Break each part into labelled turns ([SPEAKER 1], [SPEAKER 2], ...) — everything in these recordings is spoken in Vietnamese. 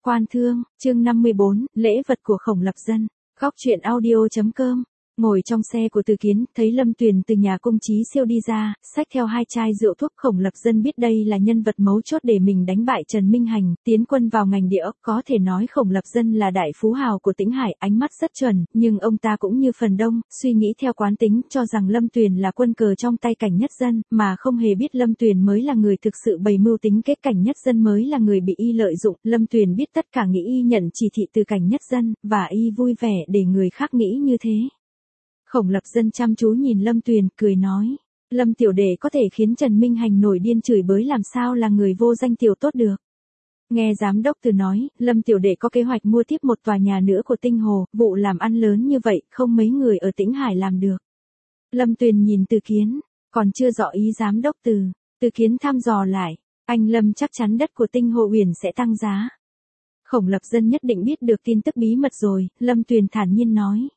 [SPEAKER 1] Quan thương, chương 54, lễ vật của Khổng Lập Dân. Góc truyện audio.com. Ngồi trong xe của Từ Kiến, thấy Lâm Tuyền từ nhà cung Chí Siêu đi ra, xách theo 2 chai rượu thuốc. Khổng Lập Dân biết đây là nhân vật mấu chốt để mình đánh bại Trần Minh Hành, tiến quân vào ngành địa ốc. Có thể nói Khổng Lập Dân là đại phú hào của Tĩnh Hải, ánh mắt rất chuẩn, nhưng ông ta cũng như phần đông, suy nghĩ theo quán tính, cho rằng Lâm Tuyền là quân cờ trong tay Cảnh Nhất Dân, mà không hề biết Lâm Tuyền mới là người thực sự bày mưu tính kế, Cảnh Nhất Dân mới là người bị y lợi dụng. Lâm Tuyền biết tất cả, nghĩ y nhận chỉ thị từ Cảnh Nhất Dân, và y vui vẻ để người khác nghĩ như thế. Khổng Lập Dân chăm chú nhìn Lâm Tuyền, cười nói, Lâm tiểu đệ có thể khiến Trần Minh Hành nổi điên chửi bới, làm sao là người vô danh tiểu tốt được. Nghe giám đốc Từ nói, Lâm tiểu đệ có kế hoạch mua tiếp một tòa nhà nữa của Tinh Hồ, vụ làm ăn lớn như vậy, không mấy người ở Tĩnh Hải làm được. Lâm Tuyền nhìn Từ Kiến, còn chưa rõ ý giám đốc Từ. Từ Kiến thăm dò lại, anh Lâm chắc chắn đất của Tinh Hồ Uyển sẽ tăng giá. Khổng Lập Dân nhất định biết được tin tức bí mật rồi, Lâm Tuyền thản nhiên nói.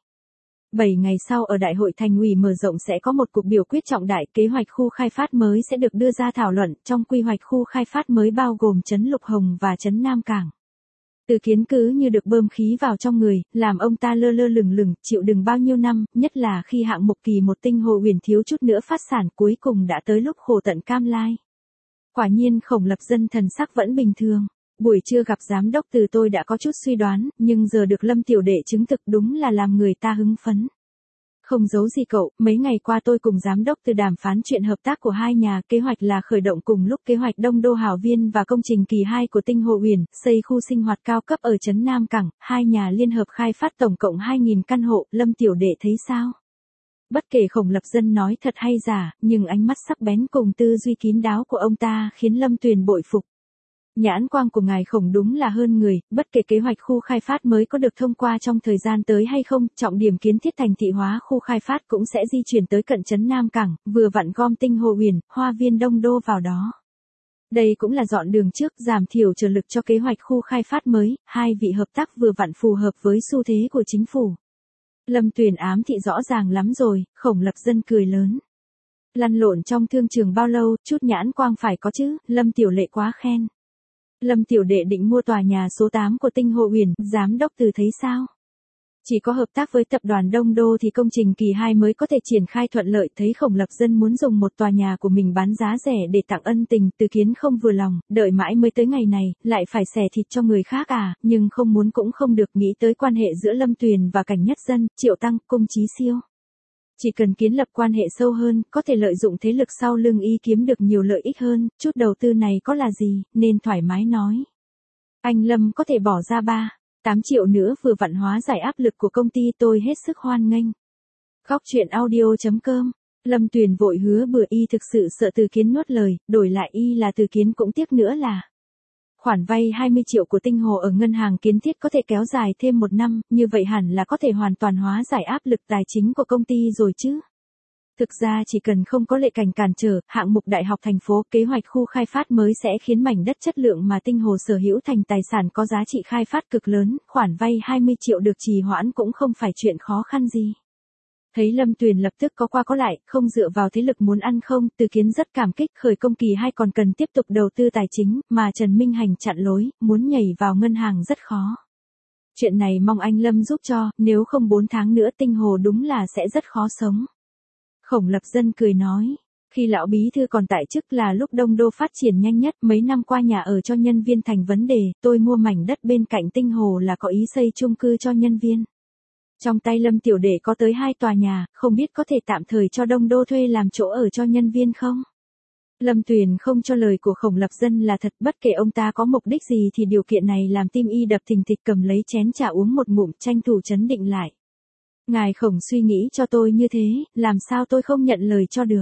[SPEAKER 1] 7 ngày sau ở Đại hội Thành ủy mở rộng sẽ có một cuộc biểu quyết trọng đại, kế hoạch khu khai phát mới sẽ được đưa ra thảo luận, trong quy hoạch khu khai phát mới bao gồm trấn Lục Hồng và trấn Nam Cảng. Từ Kiến cứ như được bơm khí vào trong người, làm ông ta lơ lơ lửng lửng, chịu đựng bao nhiêu năm, nhất là khi hạng mục kỳ một Tinh Hồ Uyển thiếu chút nữa phát sản, cuối cùng đã tới lúc khổ tận cam lai. Quả nhiên Khổng Lập Dân thần sắc vẫn bình thường. Buổi trưa gặp giám đốc Từ tôi đã có chút suy đoán, nhưng giờ được Lâm tiểu đệ chứng thực đúng là làm người ta hứng phấn. Không giấu gì cậu, mấy ngày qua tôi cùng giám đốc Từ đàm phán chuyện hợp tác của hai nhà, kế hoạch là khởi động cùng lúc kế hoạch Đông Đô Hảo Viên và công trình kỳ 2 của Tinh Hồ Uyển, xây khu sinh hoạt cao cấp ở trấn Nam Cảng, hai nhà liên hợp khai phát tổng cộng 2.000 căn hộ, Lâm tiểu đệ thấy sao? Bất kể Khổng Lập Dân nói thật hay giả, nhưng ánh mắt sắc bén cùng tư duy kín đáo của ông ta khiến Lâm Tuyền bội phục. Nhãn quang của ngài Khổng đúng là hơn người, bất kể kế hoạch khu khai phát mới có được thông qua trong thời gian tới hay không, trọng điểm kiến thiết thành thị hóa khu khai phát cũng sẽ di chuyển tới cận trấn Nam Cảng, vừa vặn gom Tinh Hồ Uyển, Hoa Viên Đông Đô vào đó. Đây cũng là dọn đường trước, giảm thiểu trở lực cho kế hoạch khu khai phát mới, hai vị hợp tác vừa vặn phù hợp với xu thế của chính phủ. Lâm Tuyền ám thị rõ ràng lắm rồi, Khổng Lập Dân cười lớn. Lăn lộn trong thương trường bao lâu, chút nhãn quang phải có chứ, Lâm tiểu lệ quá khen. Lâm tiểu đệ định mua tòa nhà số 8 của Tinh Hồ Uyển, giám đốc Từ thấy sao? Chỉ có hợp tác với tập đoàn Đông Đô thì công trình kỳ 2 mới có thể triển khai thuận lợi, thấy Khổng Lập Dân muốn dùng một tòa nhà của mình bán giá rẻ để tặng ân tình, Từ Kiến không vừa lòng, đợi mãi mới tới ngày này, lại phải xẻ thịt cho người khác à, nhưng không muốn cũng không được, nghĩ tới quan hệ giữa Lâm Tuyền và Cảnh Nhất Dân, Triệu Tăng, cung Chí Siêu. Chỉ cần kiến lập quan hệ sâu hơn, có thể lợi dụng thế lực sau lưng y kiếm được nhiều lợi ích hơn, chút đầu tư này có là gì, nên thoải mái nói. Anh Lâm có thể bỏ ra 8 triệu nữa vừa vặn hóa giải áp lực của công ty, tôi hết sức hoan nghênh. Góc truyện audio.com. Lâm Tuyền vội hứa bừa, y thực sự sợ Từ Kiến nuốt lời, đổi lại y là Từ Kiến cũng tiếc nữa là. Khoản vay 20 triệu của Tinh Hồ ở ngân hàng kiến thiết có thể kéo dài thêm 1 năm, như vậy hẳn là có thể hoàn toàn hóa giải áp lực tài chính của công ty rồi chứ. Thực ra chỉ cần không có lệ cảnh cản trở, hạng mục đại học thành phố, kế hoạch khu khai phát mới sẽ khiến mảnh đất chất lượng mà Tinh Hồ sở hữu thành tài sản có giá trị khai phát cực lớn, khoản vay 20 triệu được trì hoãn cũng không phải chuyện khó khăn gì. Thấy Lâm Tuyền lập tức có qua có lại, không dựa vào thế lực muốn ăn không, Từ Kiến rất cảm kích, khởi công kỳ 2 còn cần tiếp tục đầu tư tài chính, mà Trần Minh Hành chặn lối, muốn nhảy vào ngân hàng rất khó. Chuyện này mong anh Lâm giúp cho, nếu không 4 tháng nữa Tinh Hồ đúng là sẽ rất khó sống. Khổng Lập Dân cười nói, khi lão bí thư còn tại chức là lúc Đông Đô phát triển nhanh nhất, mấy năm qua nhà ở cho nhân viên thành vấn đề, tôi mua mảnh đất bên cạnh Tinh Hồ là có ý xây chung cư cho nhân viên. Trong tay Lâm tiểu đệ có tới 2 tòa nhà, không biết có thể tạm thời cho Đông Đô thuê làm chỗ ở cho nhân viên không? Lâm Tuyền không cho lời của Khổng Lập Dân là thật, bất kể ông ta có mục đích gì thì điều kiện này làm tim y đập thình thịch, cầm lấy chén trà uống một ngụm, tranh thủ trấn định lại. Ngài Khổng suy nghĩ cho tôi như thế, làm sao tôi không nhận lời cho được?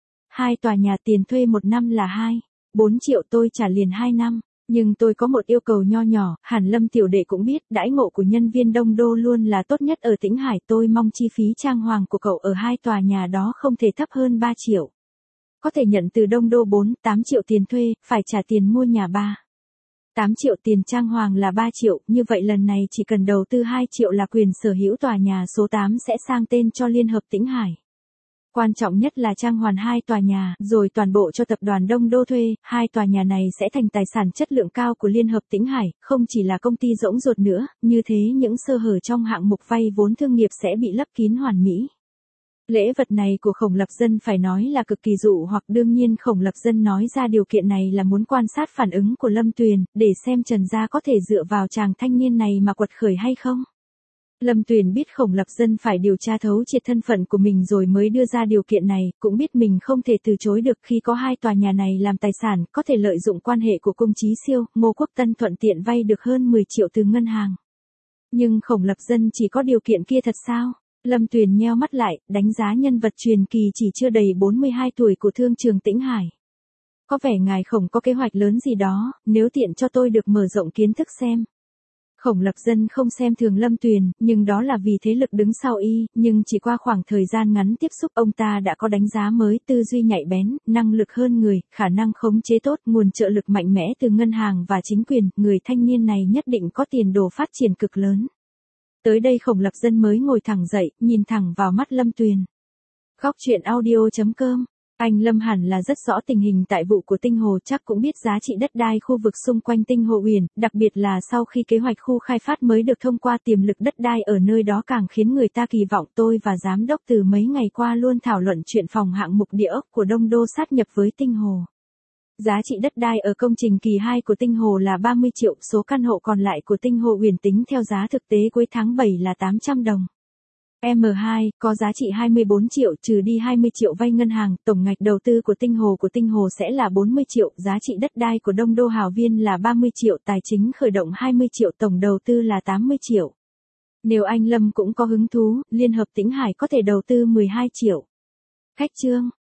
[SPEAKER 1] 2 tòa nhà tiền thuê 1 năm là 4 triệu, tôi trả liền 2 năm. Nhưng tôi có một yêu cầu nho nhỏ, hẳn Lâm tiểu đệ cũng biết, đãi ngộ của nhân viên Đông Đô luôn là tốt nhất ở Tĩnh Hải, tôi mong chi phí trang hoàng của cậu ở 2 tòa nhà đó không thể thấp hơn 3 triệu. Có thể nhận từ Đông Đô 8 triệu tiền thuê, phải trả tiền mua nhà 8 triệu, tiền trang hoàng là 3 triệu, như vậy lần này chỉ cần đầu tư 2 triệu là quyền sở hữu tòa nhà số 8 sẽ sang tên cho Liên hợp Tĩnh Hải. Quan trọng nhất là trang hoàn 2 tòa nhà, rồi toàn bộ cho tập đoàn Đông Đô thuê, 2 tòa nhà này sẽ thành tài sản chất lượng cao của Liên hợp Tĩnh Hải, không chỉ là công ty rỗng ruột nữa, như thế những sơ hở trong hạng mục vay vốn thương nghiệp sẽ bị lấp kín hoàn mỹ. Lễ vật này của Khổng Lập Dân phải nói là cực kỳ dụ hoặc, đương nhiên Khổng Lập Dân nói ra điều kiện này là muốn quan sát phản ứng của Lâm Tuyền, để xem Trần gia có thể dựa vào chàng thanh niên này mà quật khởi hay không. Lâm Tuyền biết Khổng Lập Dân phải điều tra thấu triệt thân phận của mình rồi mới đưa ra điều kiện này, cũng biết mình không thể từ chối được khi có 2 tòa nhà này làm tài sản, có thể lợi dụng quan hệ của Cung Chí Siêu, Ngô Quốc Tân thuận tiện vay được hơn 10 triệu từ ngân hàng. Nhưng Khổng Lập Dân chỉ có điều kiện kia thật sao? Lâm Tuyền nheo mắt lại, đánh giá nhân vật truyền kỳ chỉ chưa đầy 42 tuổi của thương trường Tĩnh Hải. Có vẻ ngài Khổng có kế hoạch lớn gì đó, nếu tiện cho tôi được mở rộng kiến thức xem. Khổng Lập Dân không xem thường Lâm Tuyền, nhưng đó là vì thế lực đứng sau y, nhưng chỉ qua khoảng thời gian ngắn tiếp xúc ông ta đã có đánh giá mới, tư duy nhạy bén, năng lực hơn người, khả năng khống chế tốt, nguồn trợ lực mạnh mẽ từ ngân hàng và chính quyền, người thanh niên này nhất định có tiền đồ phát triển cực lớn. Tới đây Khổng Lập Dân mới ngồi thẳng dậy, nhìn thẳng vào mắt Lâm Tuyền. Góc truyện audio.com. Anh Lâm hẳn là rất rõ tình hình tại vụ của Tinh Hồ, chắc cũng biết giá trị đất đai khu vực xung quanh Tinh Hồ Uyển, đặc biệt là sau khi kế hoạch khu khai phát mới được thông qua, tiềm lực đất đai ở nơi đó càng khiến người ta kỳ vọng. Tôi và giám đốc từ mấy ngày qua luôn thảo luận chuyện phòng hạng mục địa ốc của Đông Đô sát nhập với Tinh Hồ. Giá trị đất đai ở công trình kỳ 2 của Tinh Hồ là 30 triệu, số căn hộ còn lại của Tinh Hồ Uyển tính theo giá thực tế cuối tháng 7 là 800 đồng. M2, có giá trị 24 triệu, trừ đi 20 triệu vay ngân hàng, tổng ngạch đầu tư của Tinh Hồ sẽ là 40 triệu, giá trị đất đai của Đông Đô Hào Viên là 30 triệu, tài chính khởi động 20 triệu, tổng đầu tư là 80 triệu. Nếu anh Lâm cũng có hứng thú, Liên hợp Tĩnh Hải có thể đầu tư 12 triệu. Khách chương.